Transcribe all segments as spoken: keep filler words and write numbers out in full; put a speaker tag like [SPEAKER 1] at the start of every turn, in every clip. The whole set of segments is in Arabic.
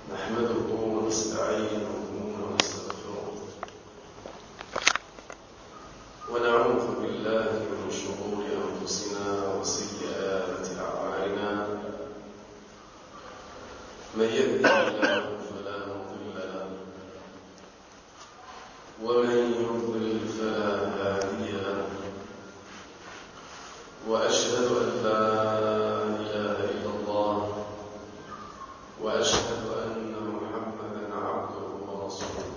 [SPEAKER 1] نحمده ونستعينه ونستغفره ونعوذ بالله من شرور أنفسنا وسيئات أعمالنا من يهده الله فلا مضل له ومن يضلل فلا هادي له وأشهد أن لا إله إلا الله وأشهد أن محمدا عبده ورسوله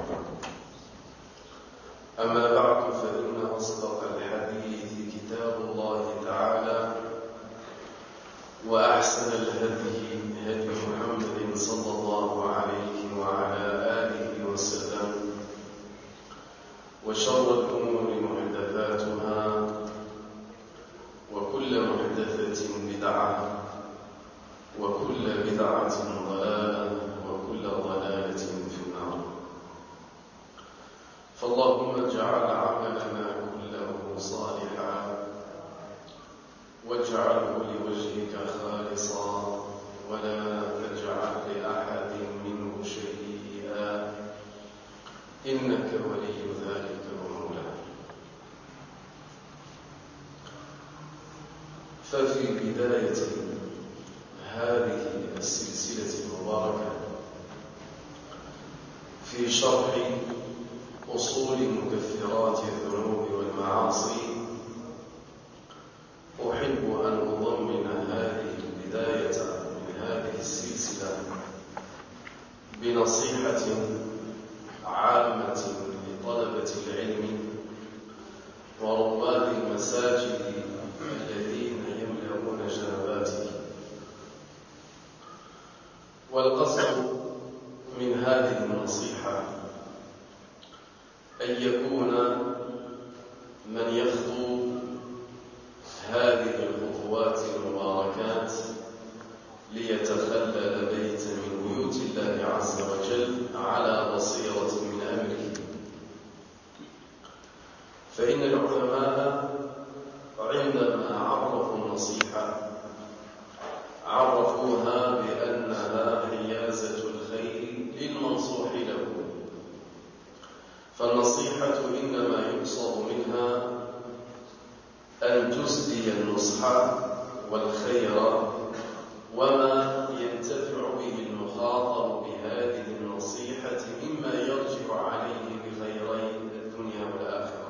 [SPEAKER 1] أما بعد فإن أصدق الحديث كتاب الله تعالى وأحسن الهدي هدي محمد صلى الله عليه وعلى آله وسلم وشر الأمور محدثاتها وكل محدثة بدعة وكل بدعة ضلالة وكل ضلالة في النار. فاللهم اجعل عملنا كله صالحا واجعله لوجهك خالصا ولا تجعل لأحد منه شيئا إنك ولي ذلك ومولاه. ففي بداية هذه السلسلة المباركة في شرح أصول مكفرات الذنوب والمعاصي أحب أن أضمن هذه البداية من هذه السلسلة بنصيحة عامة لطلبة العلم ورواد المساجد الذين يملؤون جنباته. والقصد من هذه النصيحة أن يكون من يخطو هذه الخطوات المباركات ليتخلل بيت من بيوت الله عز وجل على بصيرة من أمره. فإن العلماء عندما عرفوا النصيحة عرفوها بأنها حيازة الخير للمنصوح له، فالنصيحة إنما يقصد منها أن تسدي النصح والخير وما ينتفع به المخاطب بهذه النصيحة مما يرجع عليه بخيري الدنيا والآخرة.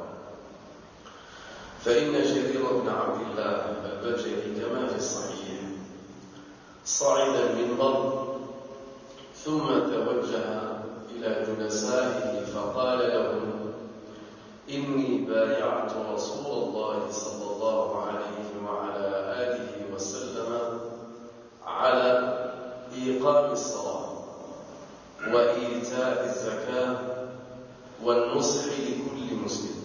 [SPEAKER 1] فإن جرير بن عبد الله البجلي كما في الصحيح صعد المنبر ثم توجه إلى جلسائه فقال لهم: إني بايعت رسول الله صلى الله عليه وعلى آله وسلم على إيقام الصلاة وإيتاء الزكاة والنصح لكل مسلم.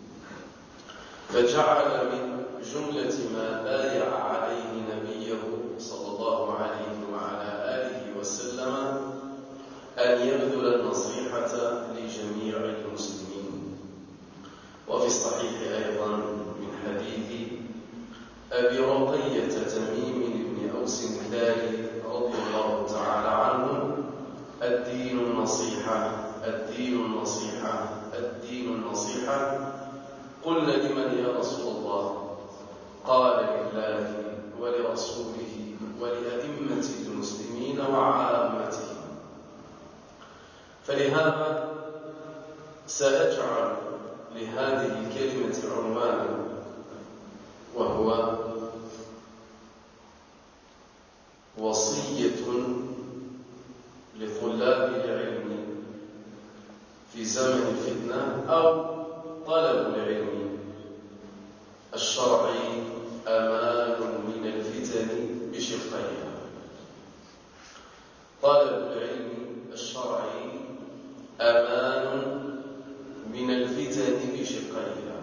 [SPEAKER 1] فجعل من جملة ما بايع عليه نبيه صلى الله عليه وعلى آله وسلم أن يبذل النصيحة لجميع المسلمين. وفي الصحيح أيضا من حديث أبي رقية تميم بن أوس الداري رضي الله تعالى عنه: الدين النصيحة الدين النصيحة الدين النصيحة. قلنا: لمن يا رسول الله؟ قال: لله ولرسوله ولأئمة المسلمين وعامتهم. فلهذا سأجعل لهذه الكلمة عنوانا، وهو وصية لطلاب العلم في زمن الفتنة أو طلب العلم الشرعي أمان من الفتن بشقيها. طلب العلم الشرعي أمان من الفتن بشقيها.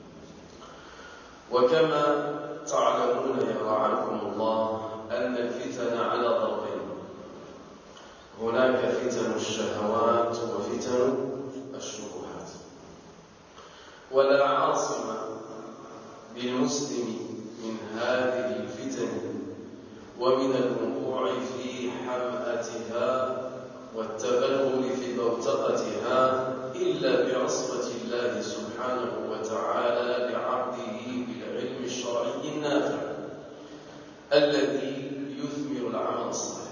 [SPEAKER 1] وكما تعلمون يرعاكم الله أن الفتن على ضربين: هناك فتن الشهوات وفتن الشبهات. ولا عاصم بالمسلم من هذه الفتن ومن الوقوع في حمأتها والتغلغل في بوتقتها إلا بعصمة الله سبحانه وتعالى لعبده بالعلم الشرعي النافع الذي يثمر العمل الصالح.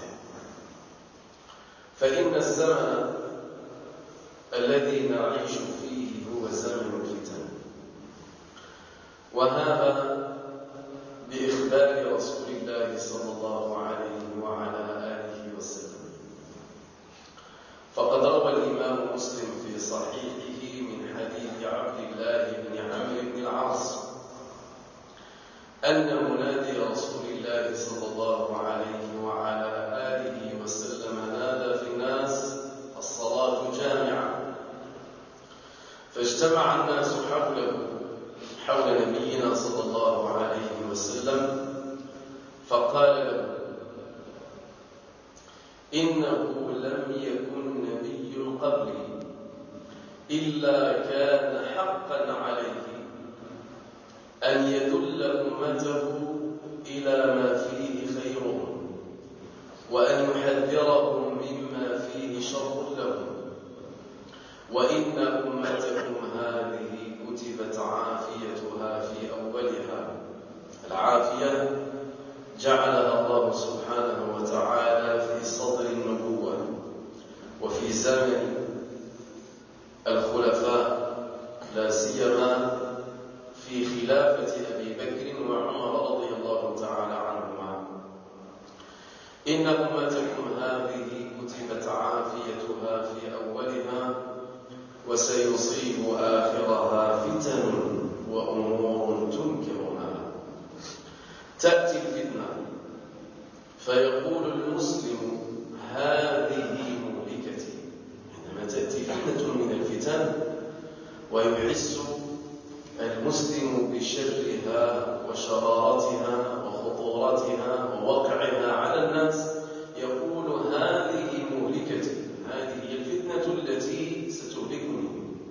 [SPEAKER 1] فإن الزمن الذي نعيش فيه هو زمن الفتن، وهذا بإخبار رسول الله صلى الله عليه وعلى آله وسلم. فقد روى الإمام مسلم في صحيحه من حديث عبد الله بن عمرو بن العاص أن منادي رسول الله صلى الله عليه وعلى آله وسلم نادى في الناس: الصلاة جامعة. فاجتمع الناس حوله حول نبينا صلى الله عليه وسلم، فقال له: إنه لم يكن نبي قبلي إلا كان حقا عليه أن يدل أمته إلى ما فيه خيرهم وأن يحذرهم مما فيه شر لهم، وإن أمتكم هذه كتبت عافيتها في أولها. العافية جعلها الله سبحانه وتعالى في صدر النبوة وفي زمن الخلفاء، لا سيما في خلافة أبي بكر وعمر رضي الله تعالى عنهما. إن أمتكم هذه كتبت عافيتها في أولها وسيصيب آخرها فتن وأمور تنكرونها. تأتي الفتنة فيقول المسلم: هذه مهلكتي. عندما تأتي فتنة من الفتن ويحس المسلم بشرها وشرارتها وخطورتها ووقعها على الناس يقول: هذه مهلكتي، هذه هي الفتنة التي ستهلكني.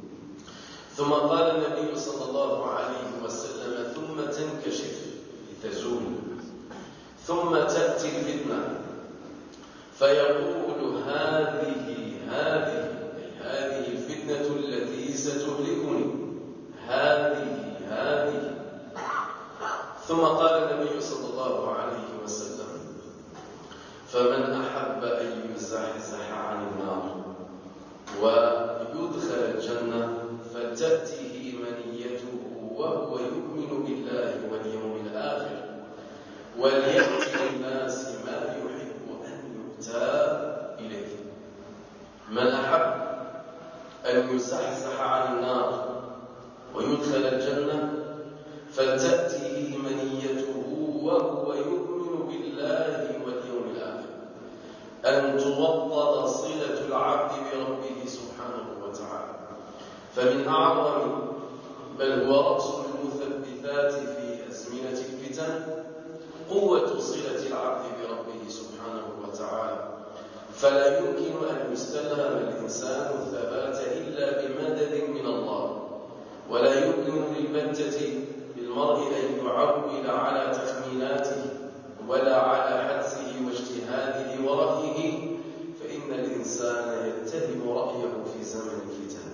[SPEAKER 1] ثم قال النبي صلى الله عليه وسلم: ثم تنكشف لتزول، ثم تأتي الفتنة فيقول: هذه هذه هذه الفتنة التي ستهلكني، هذه هذه. ثم قال النبي صلى الله عليه وسلم: فمن أحب أن يزحزح عن النار ويدخل الجنة فلتأته منيته وهو يؤمن بالله واليوم الآخر وليأتي للناس ما يحب أن يؤتى إليه. من أحب أن يزحزح عن النار ويدخل الجنة فلتأته منيته وهو يؤمن بالله واليوم الآخر، أن توطد صلة العبد بربه سبحانه وتعالى. فمن أعظم بل هو رأس المثبتات في أزمنة الفتن قوة صلة العبد بربه سبحانه وتعالى. فلا يمكن أن يستلهم الإنسان الثبات إلا بمدد من الله، ولا يمكن للبتة بالمرء أن يعول على تخميناته ولا على حدسه واجتهاده ورأيه، فإن الإنسان يتهم رأيه في زمن الفتن.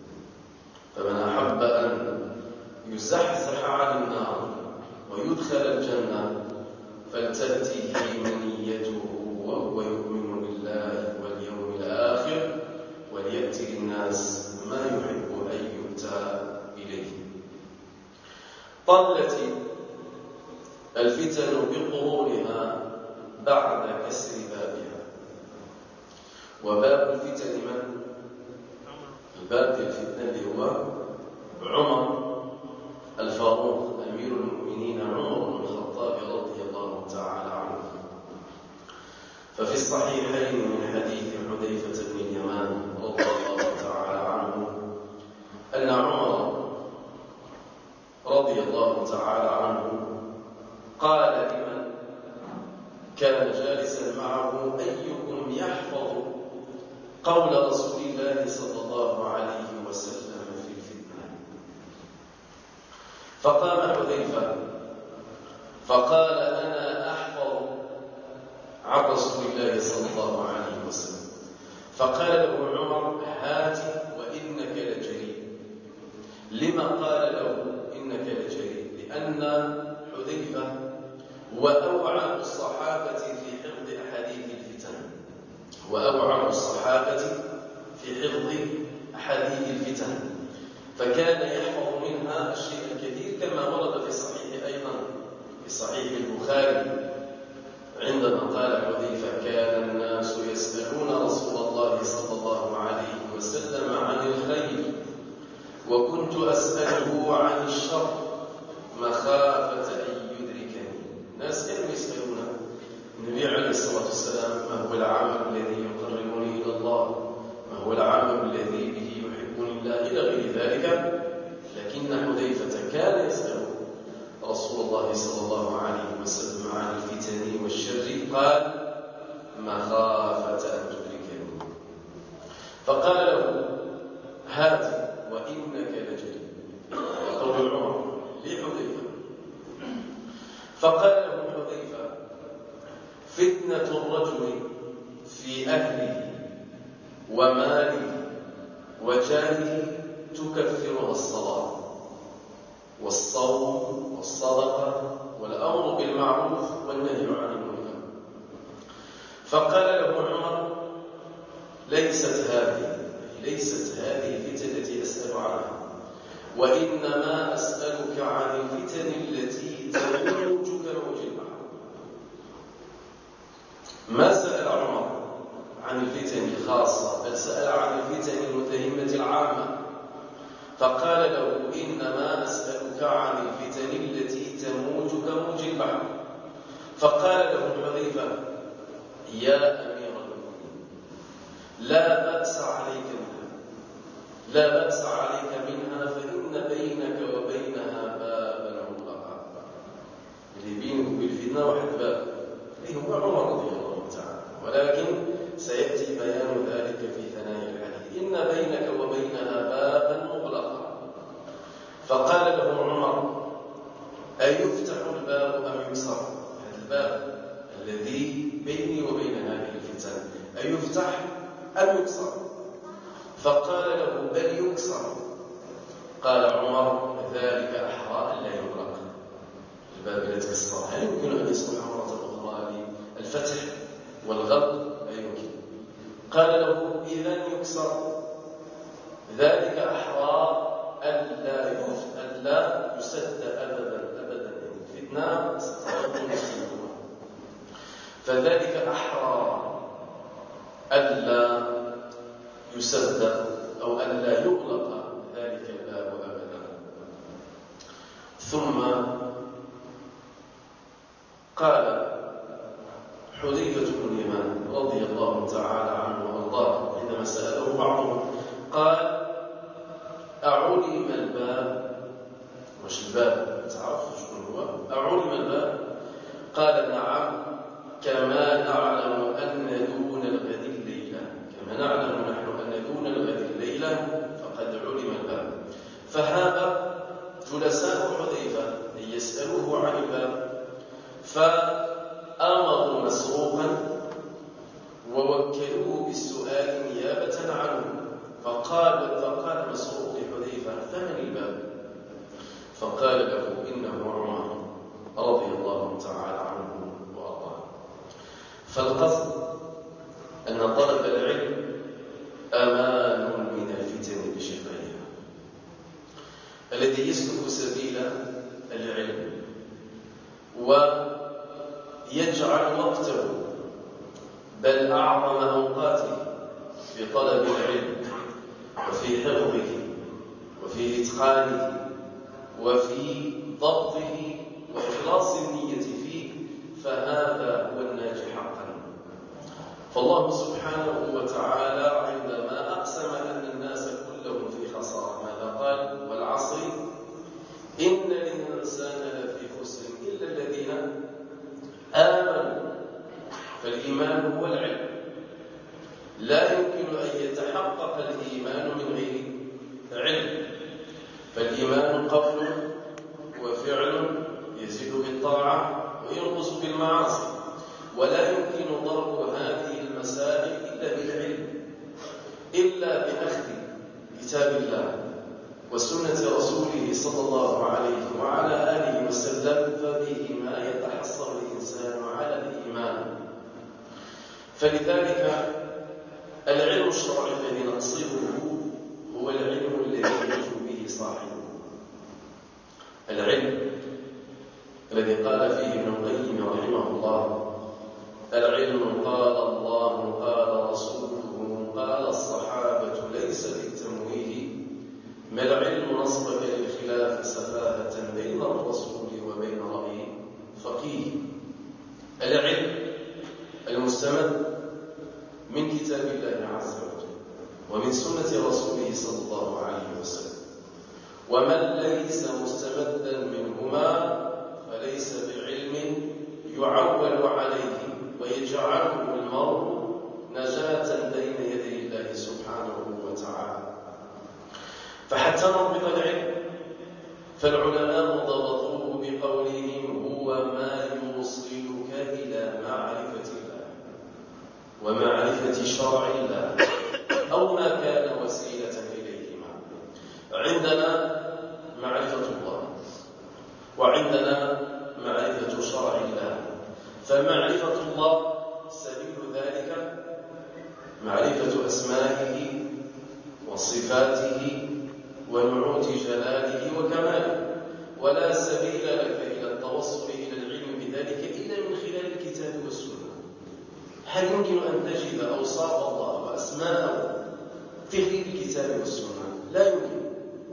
[SPEAKER 1] فمن أحب أن يزحزح عن النار ويدخل الجنة فلتأته منيته وهو يؤمن بالله واليوم الآخر وليأتي للناس ما يحب أن يؤتى إليه. طلت الفتن بقرونها بعد كسر بابها. وباب الفتن من؟ الباب الفتنة اللي هو عمر الفاروق أمير المؤمنين عمر بن الخطاب رضي الله تعالى عنه. ففي الصحيحين من حديث حذيفة بن اليمان رضي الله تعالى عنه أن عمر رضي الله تعالى عنه قال لمن كان جالسا معه: أيكم يحفظ قول رسول الله صلى الله عليه وسلم في الفتنة؟ فقام حذيفة فقال: أنا أحفظ عن رسول الله صلى الله عليه وسلم. فقال له عمر: هات وإنك لجريء. لما قال له إنك لجريء؟ لأن حذيفة هو أوعى الصحابة في حفظ أحاديث الفتن، وأوعى الصحابة في حفظ أحاديث الفتن، فكان يحفظ منها الشيء الكثير، كما ورد في الصحيح أيضا في صحيح البخاري عندما قال حذيفة: كان الناس يسألون رسول الله صلى الله عليه وسلم عن الخير وكنت أسأله عن الشر مخافة أن يدركني. الناس كانوا يسألون النبي عليه الصلاة والسلام: ما هو العمل الذي يقربني إلى الله؟ ما هو العمل الذي به يحبني الله؟ إلى غير ذلك. لكن حذيفة كان يسأل رسول الله صلى الله عليه وسلم عن الفتن والشر، قال: مخافة أن تدركني. فقال له: هات وإنك لجريء. قول عمر لحذيفة. فقال له حذيفة: فتنة الرجل في أهله وماله وجاهه تكفرها الصلاة والصوم والصدقة والأمر بالمعروف والنهي عن المنكر. فقال له عمر: ليست هذه ليست هذه الفتن التي أسأل عنها، وإنما أسألك عن الفتن التي تموج كموج البحر. ما سأل عمر عن الفتن الخاصة، بل سأل عن الفتن المتهمة العامة. فقال له: إنما أسألك عن الفتن التي تموج كموج البحر. فقال له حذيفة: يا أمير المؤمنين، لا بأس عليك منها لا بأس عليك منها فإن بينك وبينها بابا مغلقا. اللي بينك وبين الفتنة واحد باب، اللي هو عمر رضي الله تعالى، ولكن سيأتي بيان ذلك في ثنايا الحديث. إن بينك وبينها بابا مغلقا. فقال له عمر: أيفتح الباب أم يكسر؟ هذا الباب الذي بيني وبين هذه الفتن أيفتح أم يكسر؟ فقال له: بل يكسر. قال عمر: ذلك أحرى أن لا يغلق. الباب لا تكسر. هل يمكن أن يصبح مرة أخرى للفتح والغلق؟ لا يمكن. قال له: إذن يكسر. ذلك أحرى ألا ألا يسد أبدا أبدا. الفتنة ستكون مسلمة، فذلك أحرى ألا يسد أو ألا يغلق ذلك الباب أبدا. ثم قال حذيفة بن اليمان رضي الله تعالى عنه وأرضاه عندما سأله بعضهم، قال: أعلم الباب؟ وش الباب؟ تعرف شكون هو؟ أعلم الباب؟ قال: نعم، كما نعلم أن دون الغد الليلة كما نعلم نحن أن دون الغد الليلة فقد علم الباب. فهاب جلساء حذيفة يسألوه عن الباب، فأمروا مسروقا ووكلوه بالسؤال نيابة عنه. فقال فقال مسروق لحذيفة: فمن الباب؟ فقال له: إنه عمر رضي الله تعالى عنه وأرضاه. فالقصد أن طلب العلم أمان من الفتن بشفائها. الذي يسلك سبيل العلم ويجعل وقته بل أعظم أوقاته في طلب العلم وفي حفظه وفي إتقانه وفي ضبطه وإخلاص النية فيه، فهذا هو الناجح حقا. فالله سبحانه وتعالى عندما أقسم أن الناس كلهم في خسارة ماذا قال؟ والعصر إن الإنسان لفي خسر إلا الذين آمنوا. فالإيمان هو العلم. لا يمكن أن يتحقق الإيمان من غير علم. فالإيمان قول وفعل يزيد بالطاعة وينقص بالمعاصي، ولا يمكن ضرب هذه المسائل إلا بالعلم. الله وسنة رسوله صلى الله عليه وعلى آله وسلم فبهما يتحصل الإنسان على الإيمان. فلذلك العلم الشرعي الذي نقصده هو العلم الذي يرجو به صاحبه، العلم الذي قال فيه ابن القيم رحمه الله: العلم قال الله قال رسوله قال الصحابة ليس بالتمويه، ما العلم نصبك للخلاف سفاهة بين الرسول وبين رأي فقيه. العلم المستمد من كتاب الله عز وجل ومن سنة رسوله صلى الله عليه وسلم، ومن ليس مستمدا منهما فليس بعلم يعول عليه ويجعله المرء نجاة بين يدي الله سبحانه وتعالى. فحتى نضبط العلم فالعلماء ضبطوه بقولهم: هو ما يوصلك إلى معرفة الله ومعرفة شرع الله أو ما كان وسيلة إليهما. عندنا معرفة الله وعندنا معرفة شرع الله، فمعرفة الله سبيل ذلك معرفة أسمائه وصفاته ونعوت جلاله وكماله، ولا سبيل لك إلى التوصل إلى العلم بذلك إلا من خلال الكتاب والسنة. هل يمكن أن تجد أوصاف الله وأسماءه في غير الكتاب والسنة؟ لا يمكن.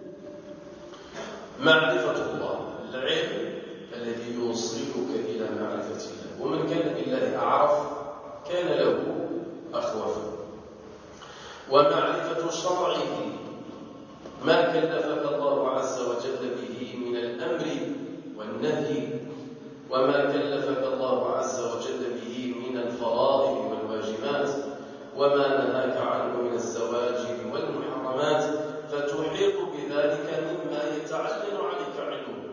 [SPEAKER 1] معرفة الله العلم الذي يوصلك إلى معرفة الله، ومن كان بالله أعرف كان له أخوف. ومعرفة شرعه ما كلفك الله عز وجل به من الأمر والنهي، وما كلفك الله عز وجل به من الفرائض والواجبات، وما نهاك عنه من الزواجر والمحرمات، فتحيط بذلك مما يتعين عليك علمه.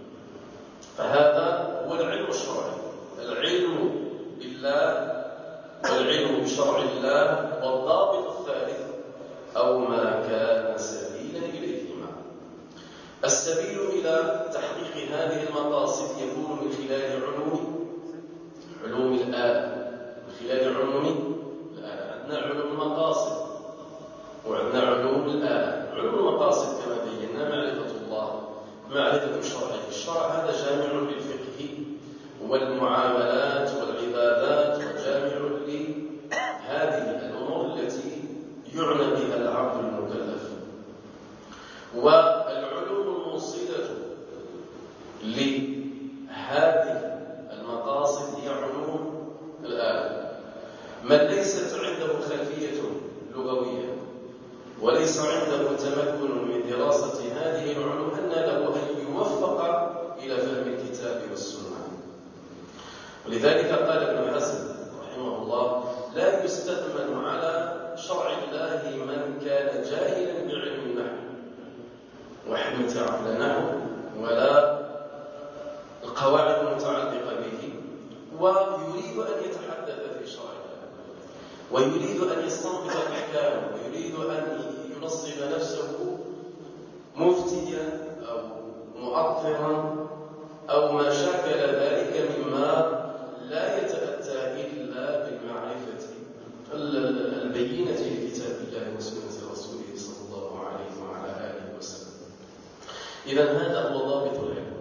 [SPEAKER 1] فهذا هو العلم الشرعي، العلم بالله والعلم بشرع الله. والضابط الثالث: أو ما كان سبيلا إليهما. السبيل إلى تحقيق هذه المقاصد يكون من خلال علوم علوم الآلة، من خلال علوم الآلة. عندنا علوم المقاصد وعندنا علوم الآلة. علوم المقاصد كما بينا معرفة الله، معرفة شرعه. الشرع هذا جامع للفقه والمعاملات والعبادات، وجامع لهذه الأمور التي يعنى بها العبد المكلف. والعلوم الموصلة لهذه المقاصد هي علوم الآلة. من ليست عنده خلفية لغوية وليس عنده تمكن من دراسة هذه العلوم أن له أن يوفق إلى فهم الكتاب والسنة. ولذلك قال ابن حزم رحمه الله: لا يستأمن على شرع الله من كان جاهلا بعلم النحو وحمة عقل النحو ولا القواعد المتعلقة به، ويريد أن يتحدث في شرع الله ويريد أن يستنبط الأحكام ويريد أن ينصب نفسه مفتيا أو مؤطرا أو ما شاكل ذلك مما لا يتأتى إلا بالمعرفة البينة لكتاب الله وسنة رسوله صلى الله عليه وعلى آله وسلم. إذن هذا هو ضابط العلم: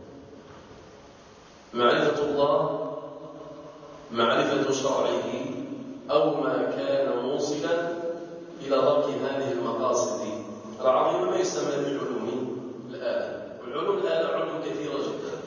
[SPEAKER 1] معرفة الله، معرفة شرعه، أو ما كان موصلا إلى درك هذه المقاصد العظيمة ما يسمى بعلوم الآلة. والعلوم الآلة علوم كثيرة جدا.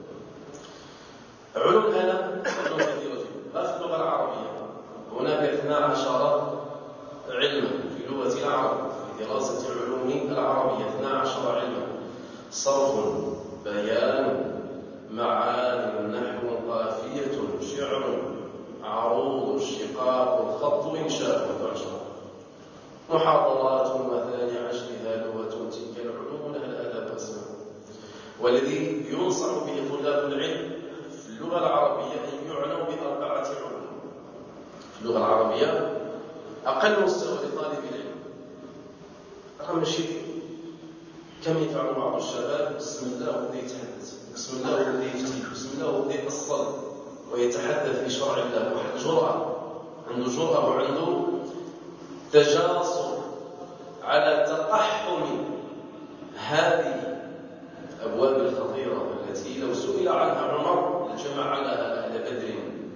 [SPEAKER 1] علوم الآلة علوم كثيرة جدا. في اللغة العربية هناك اثنا عشر علما في لغة العرب، في دراسة علوم العربية اثنا عشر علما: صرف، بيان، معان، نحو، قافية، شعر، عروض، اشتقاق، الخط، إنشاء، وتعشر. محاضرات وثاني عشرها لغة. تلك العلوم لها الآداب أسماء. والذي ينصح به طلاب العلم في اللغة العربية أن يعنوا بأربعة علوم. في اللغة العربية أقل مستوى لطالب العلم ماشي كما يفعل بعض الشباب بسم الله وبدا يتحدث، بسم الله وبدا يفتي، بسم الله وبدا يأصل ويتحدث في شرع الله. واحد جرأة، عنده جرأة وعنده تجاسر على تقحم هذه الأبواب الخطيرة التي لو سئل عنها عمر لجمع لها أهل بدر.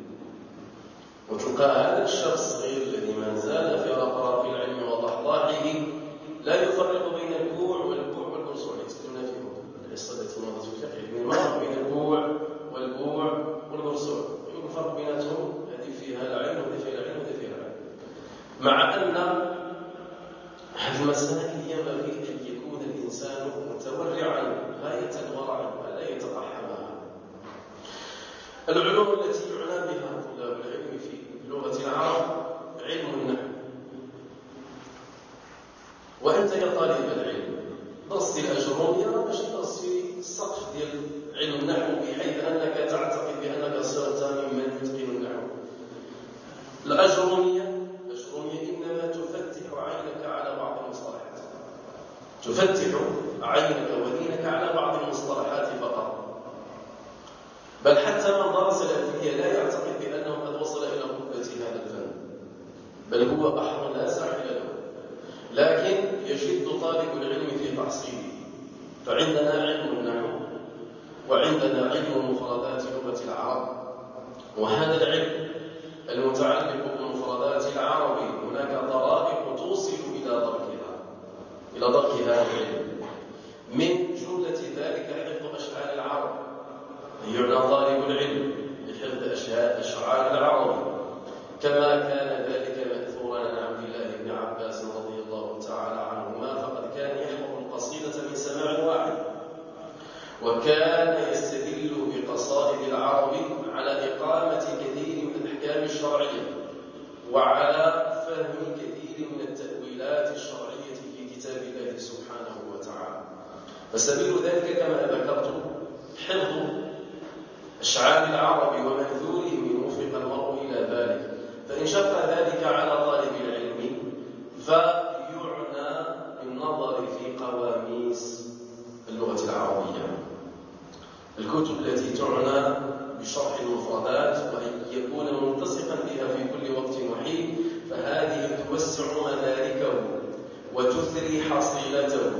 [SPEAKER 1] وتلقى هذا الشاب الصغير الذي ما زال في رقراق العلم وضحضاحه لا يفرق بين الكوع والبوع والبرصوع. يتكلمون فيه القصة التي مضت في الفقه، يعني المرء بين الكوع والبوع والبرصوع يفرق بيناتهم، هذه فيها العين وهذه فيها العين وهذه فيها العين. مع أن هذه المسائل ينبغي أن يكون الإنسان متورعا غاية الورع ولا يتقحمها. العلوم التي يعنى بها طلاب العلم في لغة العرب علم النحو. وأنت يا طالب العلم درست الأجرومية ماشي درست في السقف ديال علم النحو بحيث أنك تعتقد بأنك صرت ممن يتقن النحو. الأجرومية الأجرومية إنما تفتح عينك على بعض المصطلحات، تفتح عينك ودينك على بعض المصطلحات فقط. بل حتى من درس الألفية لا يعتقد بأنه قد وصل إلى قبة هذا الفن، بل هو بحر لا ساحل له، لكن يجد طالب العلم في تحصيله. فعندنا علم النحو وعندنا علم مفردات لغة العرب، وهذا العلم المتعلق بمفردات العرب هناك طرائق توصل إلى دركها إلى درك هذا العلم. من جملة ذلك حفظ أشعار العرب، يعنى طالب العلم بحفظ أشعار العرب كما كان ذلك مأثورا عن عبد الله بن عباس رضي الله تعالى عنهما، فقد كان يحفظ القصيدة من سماع واحد، وكان يستدل بقصائد العرب على إقامة كثير من الأحكام الشرعية وعلى فهم كثير من التأويلات الشرعية في كتاب الله سبحانه وتعالى. فسبيل ذلك كما ذكرت حفظ أشعار العرب ومنثورهم يوفق المرء إلى ذلك. فإن شق ذلك على طالب العلم فيعنى بالنظر في قواميس اللغة العربية، الكتب التي تعنى بشرح المفردات وأن يكون ملتصقا بها في كل وقت وحين، فهذه توسع مداركه وتثري حصيلته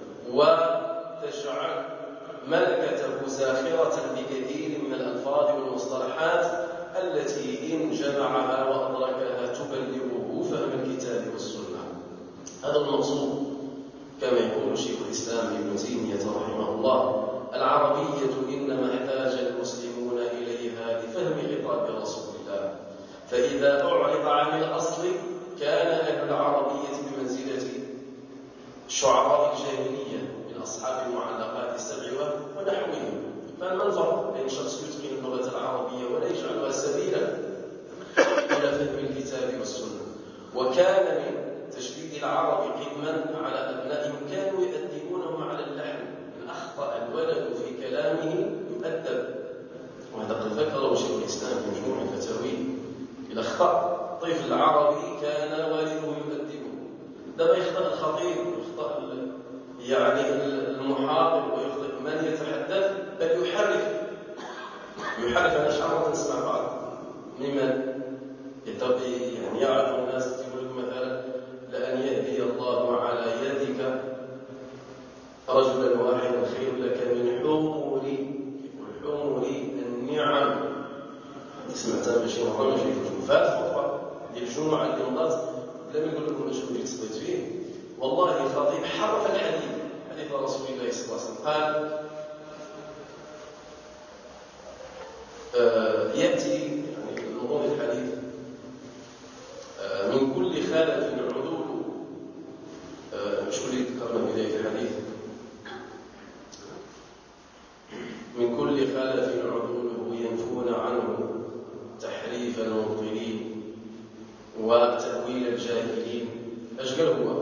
[SPEAKER 1] وتجعل ملكته زاخرة بكثير من الألفاظ والمصطلحات التي إن جمعها وأدركها تبلغه فهم الكتاب والسنة. هذا المقصود كما يقول شيخ الإسلام ابن تيمية رحمه الله: العربية إنما احتاج المسلمون إليها لفهم خطاب رسول الله، فإذا أعرض عن الأصل كان أهل العربية بمنزلة شعراء الجاهلية من أصحاب المعلقات السبع ونحوهم. فما الفرق بين شخص يتقن اللغة العربية ولا يجعلها سبيلا إلى فهم الكتاب والسنة؟ وكان من تشديد العرب قدما على أبنائهم كانوا يؤدبونهم على اللحن، إن أخطأ الولد في كلامه يؤدب. وهذا قد ذكره شيخ الإسلام في مجموع الفتاوي: إذا أخطأ طفل العربي كان والده يؤدبه. دابا يخطأ الخطيب ويخطأ يعني المحاضر ويخطئ من يتحدث، بل يحرف يحرف أنا شعر نسمع بعض ممن يعني يعرف الناس يقول لك مثلا: لأن يهدي الله على يدك رجلا واحدا خير لك من حمر والحمر النعم. سمعتها ماشي مرة ماشي في فات خطبة ديال الجمعة اللي مضات، لم يقول لكم شنو اللي تصبيت فيه. والله الخطيب حرف الحديث حديث رسول الله صلى الله عليه وسلم. قال آه يأتي يعني نظام الحديث آه من كل خالة عدول. آه شو اللي ذكرنا بداية الحديث؟ من كل خالة عدوله ينفون عنه تحريف المبطلين وتأويل الجاهلين. أشكال هو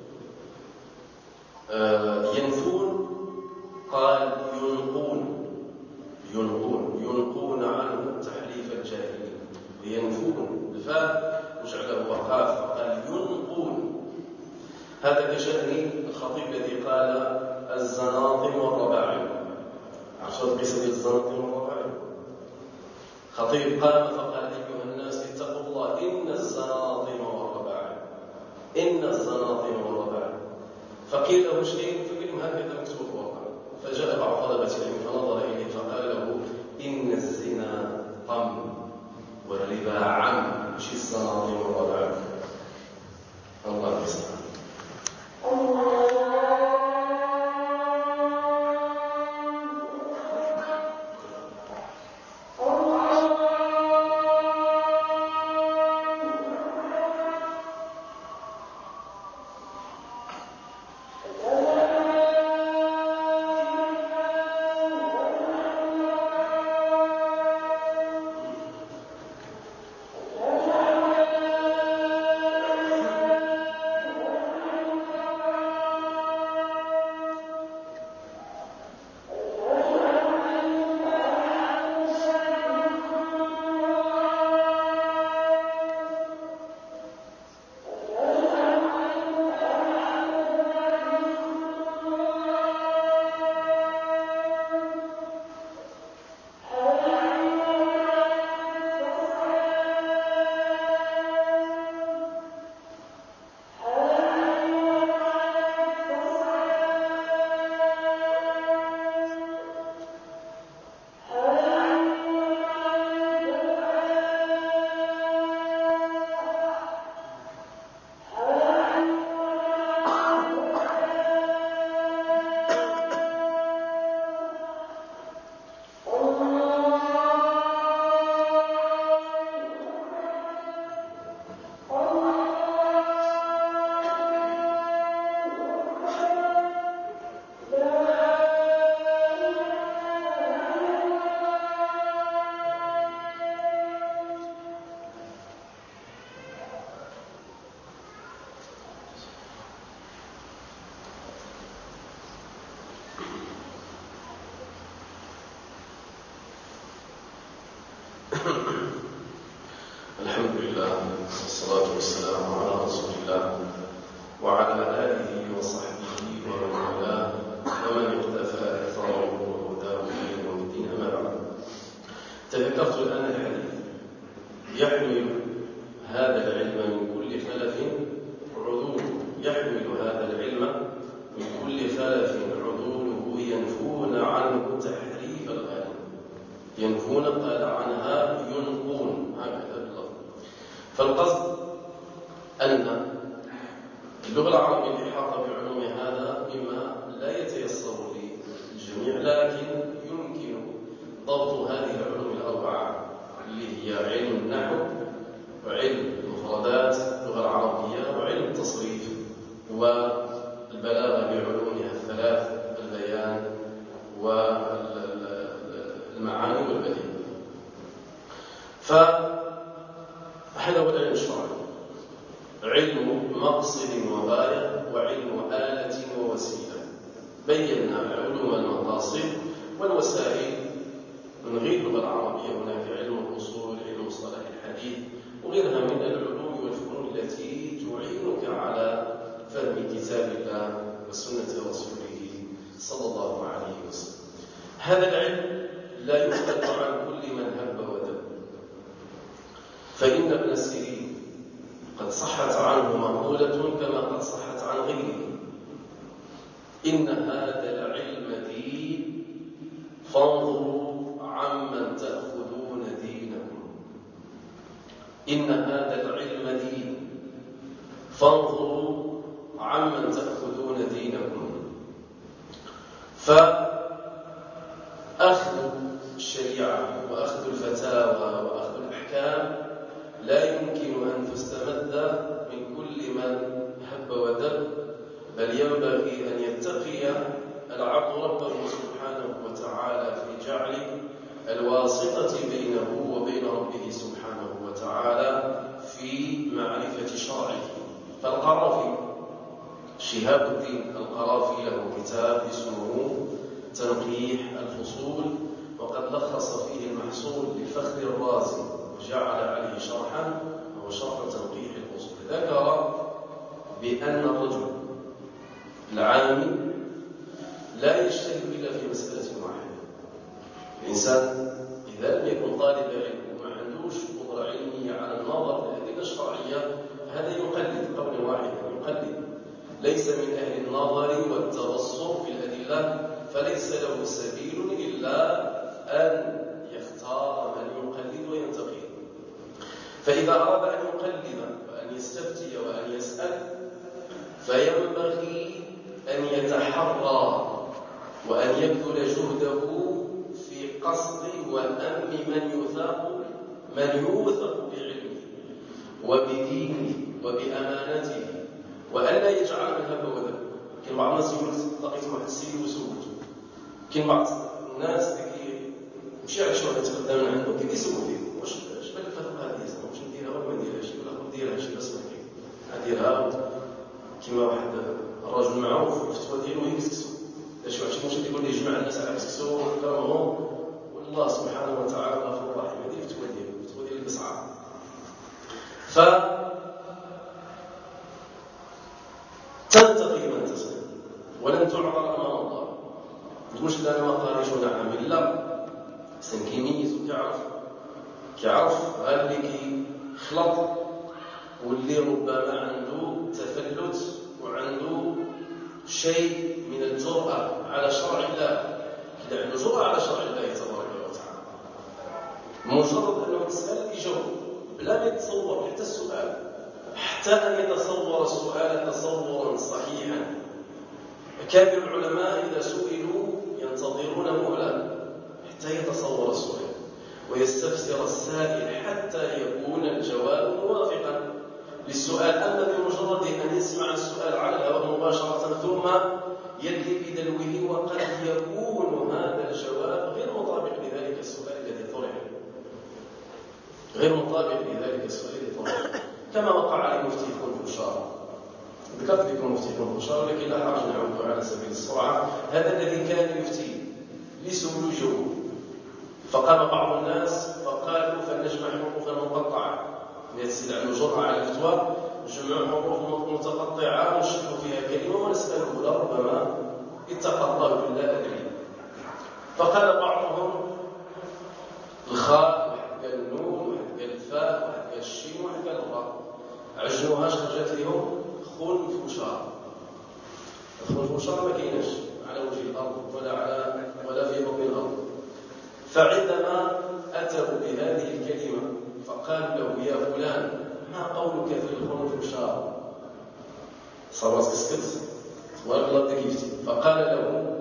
[SPEAKER 1] آه ينفون، قال ينقون ينقون ينقون عنه تحريف الجاهلين، وينفون الفاء وجعله وقاف فقال ينقون. هذا كشأن الخطيب الذي قال الزناطم والرباعم. عرفتوا القصة ديال الزناطم والرباعم؟ خطيب قام فقال أيها الناس اتقوا الله إن الزناطم والرباعم إن الزناطم والرباعم. فقيل له شيء فقيل هكذا مكتوب فوق. فجاء بعض طلبة العلم فنظر إليه فقال له إن الزنا طم والربا عم، مش الزناطم والرباعم. الله يسلمك. الحمد لله والصلاة والسلام على رسول الله وعلى آله وصحبه ومن والاه ومن اقتفى أثره وهداه إلى يوم الدين. أما بعد، تذكرت الآن الحديث يحمل هذا العلم من كل خلف عذول، يحمل هذا العلم من كل خلف عذوله ينفون عنه تحريف الآن، ينفون قال عنها ينقون، هكذا باللفظ. فالقصد أن اللغة العربية الإحاطة بعلوم هذا مما لا يتيسر للجميع، لكن يمكن ضبط هذه العلوم الأربعة اللي هي علم النحو وعلم المفردات اللغة العربية وعلم التصريف والبلاغة بعلومها الثلاث، البيان والمعاني والبديهة. فهذا هو العلم الشرعي، علم مقصد وغاية وعلم آلة ووسيلة. بينا علوم المقاصد والوسائل من غير اللغة العربية. هناك علم الأصول، علم مصطلح الحديث وغيرها من العلوم والفنون التي تعينك على فهم كتاب الله وسنة رسوله صلى الله عليه وسلم. هذا العلم لا يفتق عن كل من هب ودب، فإن ابن سيرين قد صحت عنه مقولة كما قد صحت عن غيره: إن هذا العلم دين فانظروا عمن تأخذون دينكم. إن هذا العلم دين فانظروا عمن تأخذون دينكم. فأخذ الشريعة وأخذ الفتاوى وأخذ الأحكام لا يمكن أن تستمد من كل من هب ودب، بل ينبغي أن يتقي العبد ربه سبحانه وتعالى في جعل الواسطة بينه وبين ربه سبحانه وتعالى في معرفة شرعه. فالقرافي شهاب الدين القرافي له كتاب اسمه تنقيح الفصول، وقد لخص فيه المحصول للفخر الرازي وجعل عليه شرحا وهو شرح تنقيح الفصول. ذكر بأن الرجل العامي لا يجتهد إلا في مسألة واحدة. الإنسان إذا لم يكن طالب علم وما عندوش قدرة علمية على النظر في الأدلة الشرعية فهذا يقلد قولا واحدا، يقلد، ليس من أهل النظر والتبصر في الأدلة، فليس له سبيل إلا أن يختار من يقلد وينتقي. فإذا أراد أن يقلد وأن يستفتي وأن يسأل فينبغي أن يتحرى وأن يبذل جهده في قصد وأم من يثاق من يوثق بعلمه وبدينه وبأمانته، وألا يجعل من هب ودب. كاين بعض الناس يقول لقيت واحد السيد وسولته، كاين بعض الناس اللي مشي على شي واحد تقدم من عنده كيف يسول فيه واش اش بالك الفتره هذه زعما واش نديرها ولا ما نديرهاش، ولا خو نديرها شي بس ما كاين نديرها كيما واحد الرجل معروف الفتوى ديالو هي كسكسو. الا شي واحد شي مشكل يقول لي يجمع الناس على كسكسو ويكرمهم والله سبحانه وتعالى غفور رحيم، هذه الفتوى ديالو، الفتوى ديال البصعه. ف تنتقي من تسأل ولن تعذر امام الله. ما تقولش لا انا ما قاريش ولا عامل، لا، الانسان كيميز وكيعرف كيعرف ها اللي كيخلط واللي ربما عنده تفلت وعنده شيء من الجرأة على شرع الله. كذا عنده جرأة على شرع الله تبارك وتعالى، مجرد انه يسأل يجاوب بلا ما يتصور حتى السؤال، حتى ان يتصور السؤال تصورا صحيحا. أكابر العلماء إذا سئلوا ينتظرون مهلا حتى يتصور السؤال ويستفسر السائل حتى يكون الجواب موافقا للسؤال. أما بمجرد أن يسمع السؤال على الهواء مباشرة ثم يلهي بدلوه وقد يكون هذا الجواب غير مطابق لذلك السؤال الذي طرح، غير مطابق لذلك السؤال الذي طرح، كما وقع لمفتي فنفشار. ذكرت لكم مفتي فنفشار لكن لا حرج نعود على سبيل السرعة. هذا الذي كان يفتي لسؤال الجواب، فقام بعض الناس فقالوا فلنجمع حروفا مقطعة، يتسيد عنه جرأة على الفتوى، جمع حروف متقطعة ونشرح فيها كلمة ونسأله لربما اتقى الله بالله أدري. فقال بعضهم الخاء، واحد قال النون، واحد قال الفاء، واحد قال الشين، واحد قال الراء، عجنوها خرجت لهم خنفشار. الخنفشار ما كايناش على وجه الأرض ولا على ولا في بطن الأرض. فعندما أتوا بهذه الكلمة فقالوا له يا فلان ما قولك في الخنفشار؟ صار سكت تبارك الله بدا كيفتي. فقال له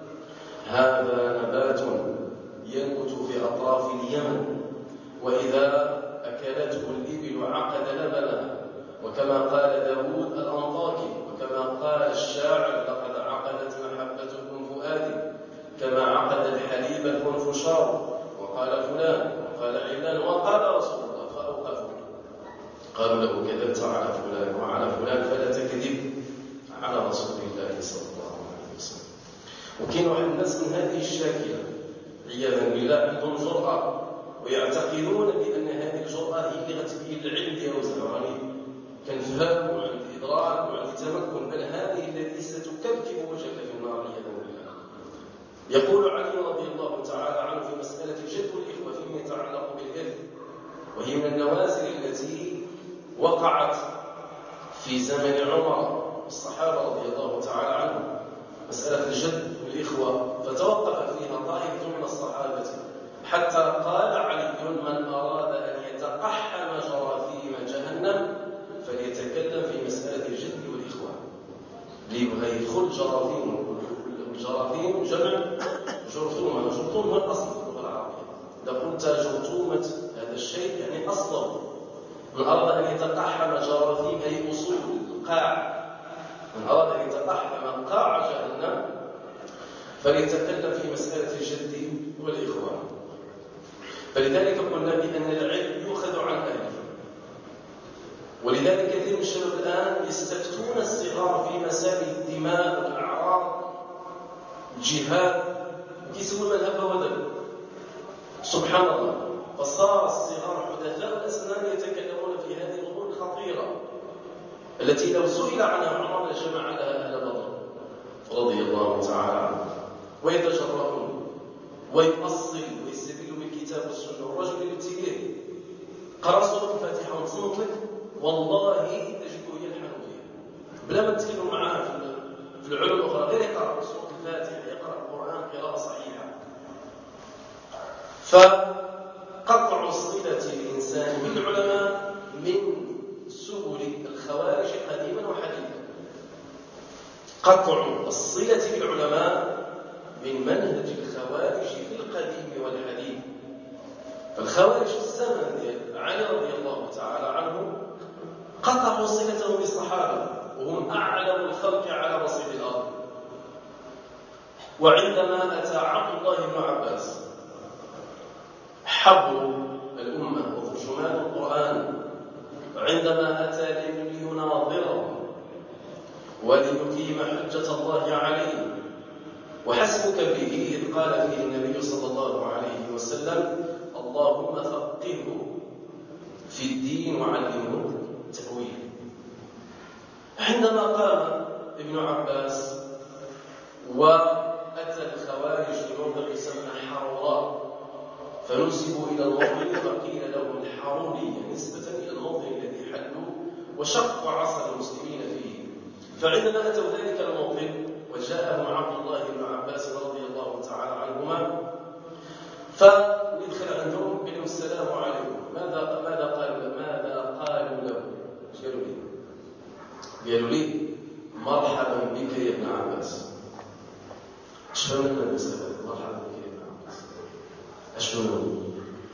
[SPEAKER 1] هذا نبات ينبت في أطراف اليمن وإذا أكلته الإبل عقد لبنها، وكما قال داود الأنطاكي وكما قال الشاعر لقد عقدت محبتكم فؤادي كما عقد الحليب الخنفشار، وقال فلان وقال علان وقال رسول الله. فأوقفوا قالوا له كذبت على فلان وعلى فلان فلا تكذب على رسول الله صلى الله عليه وسلم. وكاين واحد الناس من هذه الشاكلة عياذا بالله عندهم جرأة ويعتقدون بأن هذه الجرأة هي اللي غتبين العلم ديالو، زعما كنفهم وعندي إدراك وعندي تمكن، بل هذه التي ستكبكب وجهك في النار عياذا بالله. يقول علي رضي الله تعالى عنه في مسألة الجد والإخوة فيما يتعلق بالإرث، وهي من النوازل التي وقعت في زمن عمر الصحابة رضي الله تعالى عنهم، مسألة الجد والإخوة، فتوقف فيها طائفة من الصحابة حتى قال علي من أراد أن يتقحم جراثيم جهنم فليتكلم في مسألة الجد والإخوة. ليدخل جراثيم، الجراثيم جمع جرثومة، الجرثوم هو الأصل في اللغة العربية. إذا قلت جرثومة هذا الشيء يعني أصله. من أراد أن يتقحم جراثيم أي أصول القاع، من أراد أن يتقحم قاع جهنم فليتكلم في مسألة الجد والإخوة. فلذلك قلنا بأن العلم يؤخذ عن أهله، ولذلك كثير من الشباب الآن يستفتون الصغار في مسائل الدماء والأعراض الجهاد وكيسموا المذهب ودم. سبحان الله، فصار الصغار حدثاء الأسنان يتكلمون في هذه الأمور الخطيرة التي لو سئل عنها عمر لجمع لها أهل بدر رضي الله تعالى عنه ويتجرؤون ويؤصل ويستدل بالكتاب والسنة. والرجل اللي تيجي قرأ سورة الفاتحة وتصنت لك والله تجده يلحن فيها بلا ما تتكلم معاه في العلوم الأخرى، غير يقرأ سورة الفاتحة يقرأ القرآن قراءة صحيحة. فقطع الصلة الإنسان بالعلماء من سبل الخوارج قديما وحديثا. قطع الصلة بالعلماء من منهج الخوارج في القديم والحديث. فالخوارج في الزمن ديال علي رضي الله تعالى عنه قطعوا صلتهم بالصحابة وهم أعلم الخلق على بسيط الأرض. وعندما أتى عبد الله بن عباس حبر الأمة وترجمان القرآن، عندما أتى ليناظره وليقيم حجة الله عليه، وحسبك به إذ قال فيه النبي صلى الله عليه وسلم اللهم فقهه في الدين وعلمه التأويل. عندما قام ابن عباس وأتى الخوارج لموضع يسمى حروراء فنسبوا إلى الموضع فقيل لهم الحرورية نسبة إلى الموضع الذي حلوا وشقوا عصر المسلمين فيه. فعندما أتوا ذلك الموضع وجاءهم عبد الله بن عباس رضي الله تعالى عنهما فندخل عندهم قال لهم السلام عليكم. ماذا ماذا قالوا ماذا قالوا له؟ قالوا لي قالوا لي مرحبا بك يا ابن عباس. شلون لنا السلام مرحبا بك يا ابن عباس؟ شلون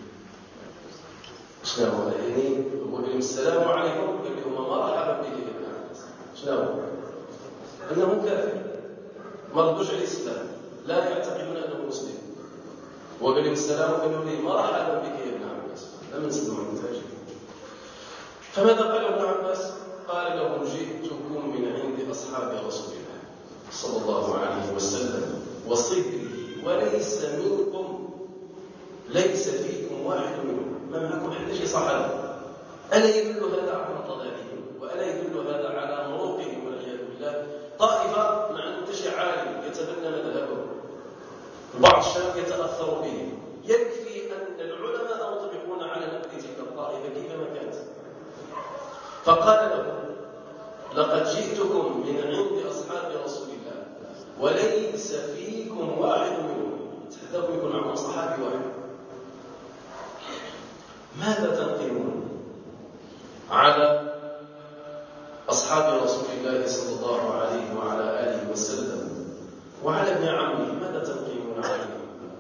[SPEAKER 1] شلون يعني يقول لهم السلام عليكم قال لهم مرحبا بك يا ابن عباس. شلون انه كافر مردوش على الاسلام لا يعتقدون انه مسلم وقال لهم السلام وقالوا لي مرحبا بك يا ابن عباس لم نسلم المنتج. فماذا قال ابن عباس؟ قال لهم جئتكم من عند اصحاب رسول الله صلى الله عليه وسلم وصدره وليس منكم ليس فيكم واحد منهم، ما معكم حتى شي صحابي. الا يدل هذا على تضاعفهم والا يدل هذا على مروقهم والعياذ بالله. طائفه ما عندهم شي عالم يتبنى مذهبهم وبعض الشباب يتاثر به. يكفي ان العلماء مطبقون على نقد تلك الطائفه كيفما كانت. فقال لهم لقد جئتكم من عند اصحاب رسول الله وليس فيكم واحد منهم، تحدثوا يكون معهم صحابي واحد. ماذا تنقمون على اصحاب رسول الله صلى الله عليه وعلى اله وسلم وعلى ابن عمه؟ ماذا تنقمون عليهم؟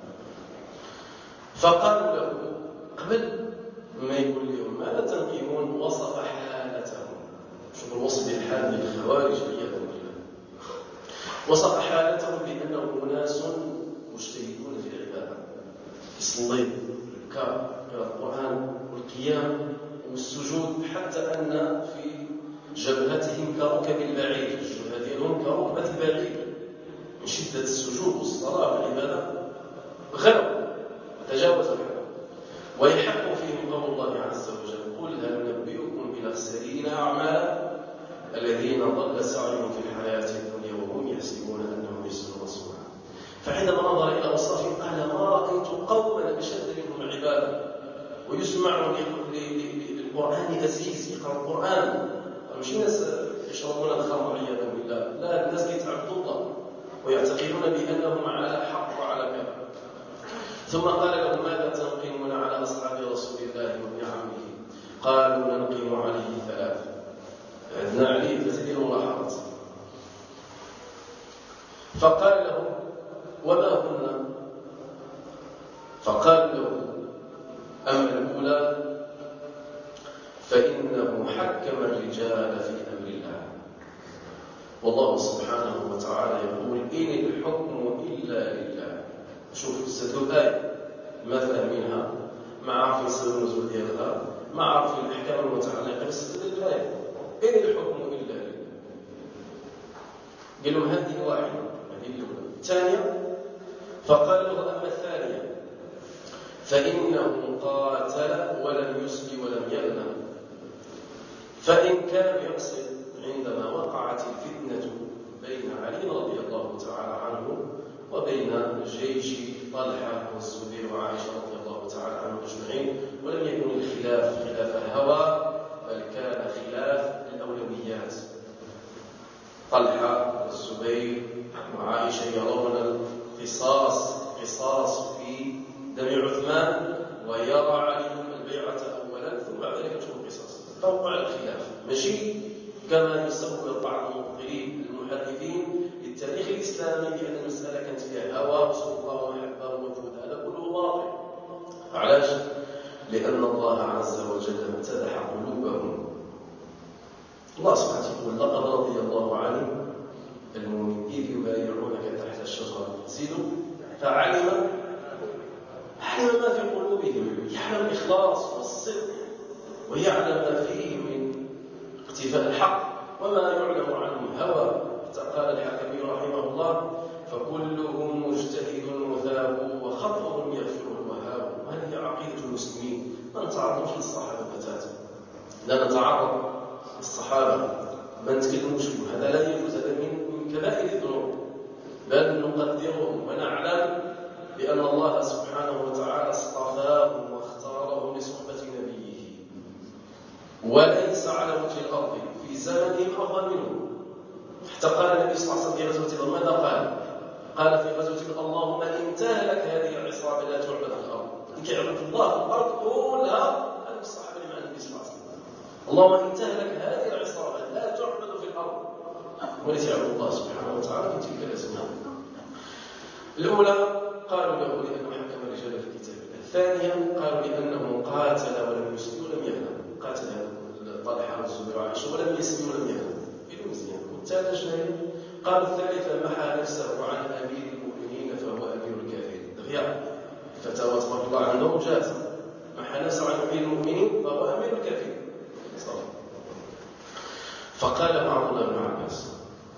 [SPEAKER 1] فقالوا له قبل ما يقول لهم ماذا تنقمون وصف حالتهم. شوف الوصف بالحال للخوارج والعياذ بالله. وصف حالتهم بانهم اناس مجتهدون في العباده، يصلي يقرا القران والقيام والسجود، حتى ان في جبهتهم كركب البعير، الجبهه ديالهم كركبه البعير من شده السجود والصلاه والعباده. غلبوا تجاوزوا الحد. ويحق فيهم قول الله عز وجل قل هل ننبئكم بالاخسرين اعمالا الذين ضل سعيهم في الحياه الدنيا وهم يحسبون انهم يحسنون صنعا. فعندما نظر الى اوصافهم قال ما رايت قوما اشد منهم عباده ويسمع للقران ازيز يقرا القران. مش ناس يشربون الخمر عياذا بالله، لا، الناس يتعبدوا الله ويعتقدون بانهم على حق وعلى كذا. ثم قال لهم ماذا تنقمون على اصحاب رسول الله وابن عمه؟ قالوا ننقم عليه ثلاث. عندنا عليه ثلاثه ملاحظات. فقال لهم وما هن؟ فقال له اما الاولى فانه حكم الرجال في امر الله، والله سبحانه وتعالى يقول ان الحكم الا لله. شوف ستلو الآية ما فاهمينها، ما عارفين سبب النزول ديالها، ما عارفين الأحكام المتعلقة بستلو الآية. إن الحكم إلا لله. قال لهم هذه واحدة، هذه الأولى. الثانية فقال له أما الثانية فإنه قاتل ولم يسلي ولم يغنم. فإن كان يقصد عندما وقعت الفتنة بين علي رضي الله وبين جيش طلحة والزبير وعائشة رضي الله تعالى عنهم أجمعين. ولم يكن الخلاف خلاف هوى، بل كان خلاف الأولويات. طلحة والزبير وعائشة يرون القصاص قصاص في دم عثمان، ويرى عليهم البيعة أولا ثم بعد ذلك يكون القصاص. فوقع الخلاف ماشي كما يصور بعض المبطلين المحدثين للتاريخ الإسلامي بأن المسألة كانت فيها هوى وسلطة ومحبة ووجود، هذا كله باطل. علاش؟ لأن الله عز وجل امتدح قلوبهم. الله سبحانه يقول: لقد رضي الله عن المؤمنين إذ يبايعونك تحت الشجرة. زيدوا: فعلم علم ما في قلوبهم، يعلم الإخلاص والصدق ويعلم ما فيه من اقتفاء الحق وما يعلم عنه هوى. قال الحكمي رحمه الله: فكلهم مجتهد مثاب وخطأهم يغفره الوهاب. وهذه عقيدة المسلمين. ما نتعرضش للصحابة بتاتا، لا نتعرض للصحابة، ما نتكلموش فيهم، هذا لا يجوز، هذا من كبائر الذنوب، بل نقدرهم ونعلم بأن الله سبحانه وتعالى اصطفاهم واختارهم لصحبة نبيه، وليس على وجه الأرض في زمنهم أفضل منهم. حتى قال النبي صلى الله عليه وسلم في غزوة بدر ماذا قال؟ قال في غزوة بدر: اللهم إن تهلك هذه العصابة لا تعبد في الأرض. يعبد الله في الأرض كلها. هذا الصحابة اللي مع النبي صلى الله عليه وسلم: اللهم إن تهلك هذه العصابة لا تعبد في الأرض. وليس يعبد الله سبحانه وتعالى في تلك الأزمان. الأولى قالوا له لأنه حكم الرجال في كتاب الله. الثانية قالوا لأنه قاتل ولم يسلم ولم يغنم. قاتل طلحة والزبير وعائشة ولم يسلم ولم يغنم بدون زيادة. والثالثة شنو؟ قالوا الثالثة: محى نفسه عن أمير المؤمنين فهو أمير الكافرين. غير الفتاوى تبارك الله عندهم جازم. محى نفسه عن أمير المؤمنين فهو أمير الكافرين. فقال عبد الله بن عباس: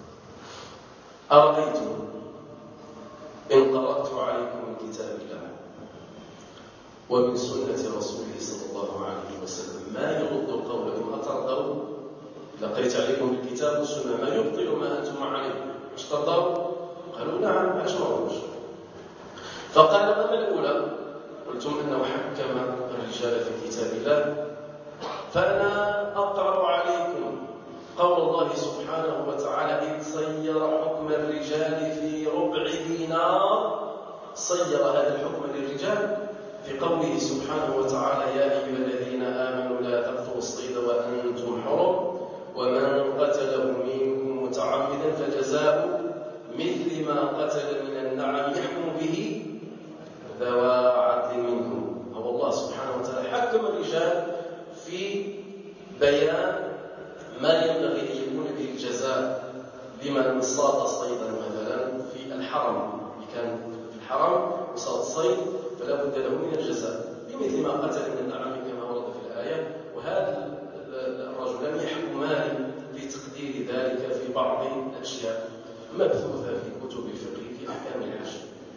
[SPEAKER 1] أرأيتم إن قرأت عليكم من كتاب الله ومن سنة رسوله صلى الله عليه وسلم ما يرد قولكم أترضوا؟ إذا قرأت عليكم بالكتاب والسنة ما يبطل ما أنتم عليه، مش ترضوا؟ قالوا: نعم، علاش ما رضوش؟ فقال: أما الأولى قلتم أنه حكم الرجال في كتاب الله، فأنا أقرأ عليكم قول الله سبحانه وتعالى: إذ صير حكم الرجال في ربع دينار. صير هذا الحكم للرجال في قوله سبحانه وتعالى: يا أيها الذين آمنوا لا تقتلوا الصيد وأنتم حرم ومن قتله منكم متعمدا فجزاء مثل ما قتل من النعم يحكم به ذوى عدل منكم. هو الله سبحانه وتعالى حكم الرجال في بيان ما ينبغي أن يكون به الجزاء لمن صاد صيدا مثلا في الحرم. اللي كان في الحرم وصاد صيد فلا بد له من الجزاء بمثل ما قتل من النعم كما ورد في الآية. وهذا الرجلان يحكمان في تقدير ذلك في بعض الأشياء مبثوثة في كتب الفقه في أحكام الحج.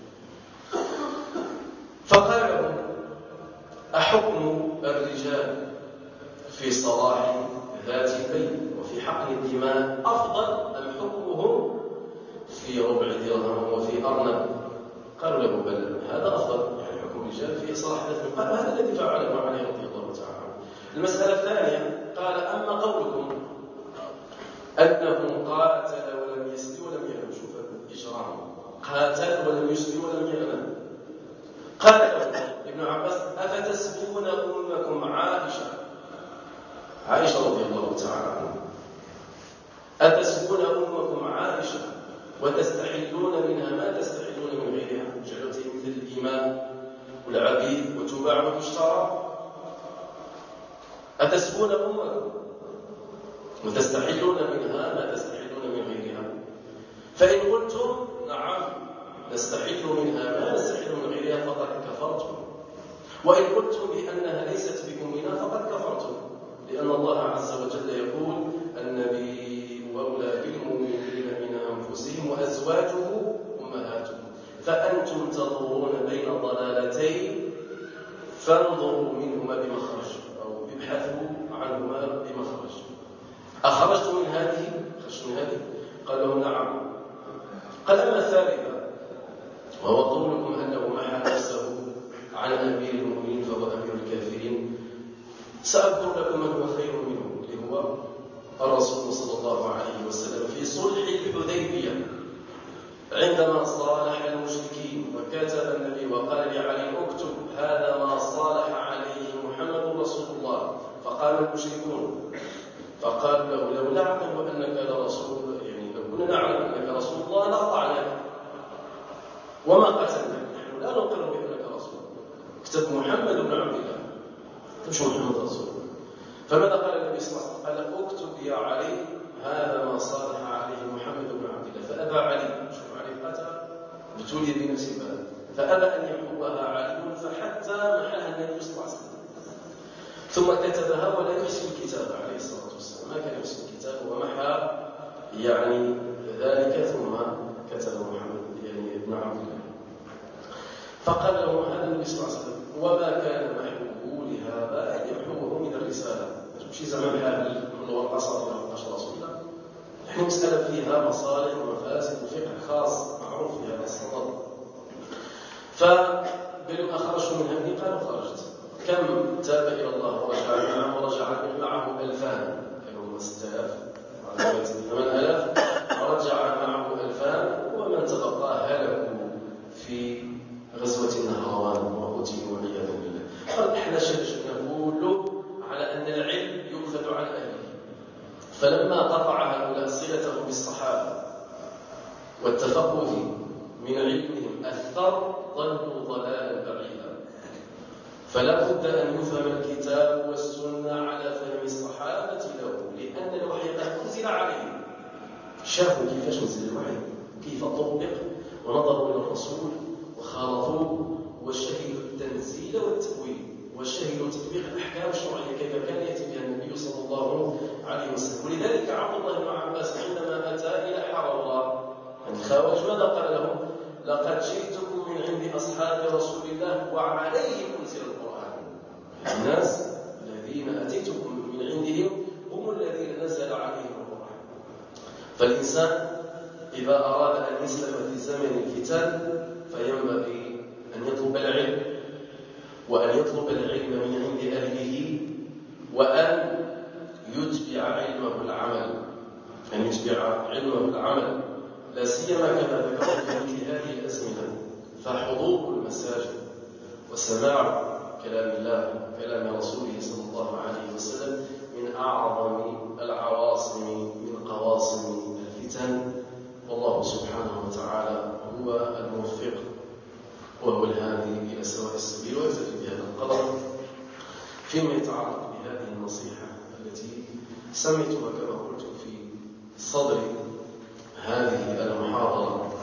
[SPEAKER 1] فقال لهم: أحكم الرجال في صلاح ذات البين وفي حقن الدماء أفضل أم حكمهم في ربع درهم وفي أرنب؟ قالوا له: بل هذا أفضل، يعني حكم الرجال في صلاح ذات البين. قال: هذا الذي فعله علي رضي الله تعالى عنه. المسألة الثانية قال: أما قولكم أنه قاتل ولم يسلم ولم يغنم. شوف الإجرام، قاتل ولم يسلم ولم يغنم. قال له ابن عباس: أفتسبون أمكم عائشة عائشة رضي الله تعالى عنها أتسبون أمكم عائشة وتستحلون منها ما تستحلون من غيرها؟ جعلت مثل الإمام والعبيد وتباع وتشترى. أتسبون أمكم وتستحلون منها ما تستحلون من غيرها؟ فإن قلتم نعم نستحل منها ما نستحل من غيرها فقد كفرتم، وإن قلتم بأنها ليست بكم منها فقد كفرتم، لأن الله عز وجل يقول: النبي أولى بالمؤمنين من أنفسهم وأزواجه أمهاتهم، فأنتم تدورون بين ضلالتين فانظروا منهما بمخرج أو ابحثوا عنهما بمخرج. أخرجت من هذه؟ خرجت من هذه؟ قال لهم: نعم. قال: أما الثالثة فقال له لو نعلم أنك لرسول، يعني لو كنا نعلم أنك رسول الله لأطعناك وما قتلناك، نحن لا نقر بأنك رسول. كتب محمد بن عبد الله، مش محمد رسول. فماذا قال النبي صلى الله عليه وسلم؟ قال اكتب يا علي هذا ما صالح عليه محمد بن عبد الله. فأبى علي، شوف علي قتل ابتلي بنفس البلد، فأبى أن يحبها علي فحتى محاها النبي صلى الله عليه وسلم، ثم كتبها ولا يحسن الكتاب عليه الصلاة والسلام، ما كان يحسن الكتاب ومحى يعني ذلك، ثم كتب محمد يعني ابن عبد الله. فقال له هذا النبي صلى الله عليه وسلم وما كان محوه لهذا أن يحوه من الرسالة، مش زمان حال من هو القصر ولا القشر رسول الله. نحن مسألة فيها مصالح ومفاسد وفقه خاص معروف في هذا الصدد. فقالوا أخرجت من هذه؟ قالوا خرجت. كم تاب إلى الله ورجع معه ورجع معه ألفان، كانوا هم ستة آلاف على ثمان آلاف، ورجع معه ألفان، ومن تبقى هلكوا في غزوة النهروان وقتلوا والعياذ بالله. قال احنا نقول على أن العلم يؤخذ عن أهله، فلما قطع هؤلاء صلته بالصحابة والتفقه من علمهم أثر ضلوا ضلالا بعيدا. فلا بد أن يفهم الكتاب والسنة على فهم الصحابة له، لأن الوحي قد أنزل عليهم، شافوا كيفاش نزل الوحي، كيف طبق، ونظروا إلى الرسول وخالطوه وشهدوا التنزيل والتأويل وشهدوا تطبيق الأحكام الشرعية كيف كان يأتي بها النبي صلى الله عليه وسلم. ولذلك عبد الله بن عباس عندما أتى إلى حرورة الخوارج ماذا قال لهم؟ لقد جئتكم من عند أصحاب رسول الله وعليهم أنزل القرآن. الناس الذين أتيتكم من عندهم هم الذين نزل عليهم القرآن. فالإنسان إذا أراد أن يسلم في زمن الفتن فينبغي أن يطلب العلم، وأن يطلب العلم من عند أهله، وأن يتبع علمه العمل، أن يتبع علمه العمل، لا سيما كما ذكرت في مثل هذه الأزمنة. فحضور المساجد وسماع كلام الله وكلام رسوله صلى الله عليه وسلم من أعظم العواصم من قواصم الفتن، والله سبحانه وتعالى هو الموفق وهو الهادي إلى سواء السبيل. ويكتفي بهذا القدر فيما يتعلق بهذه النصيحة التي سميتها كما قلت في صدر هذه المحاضرة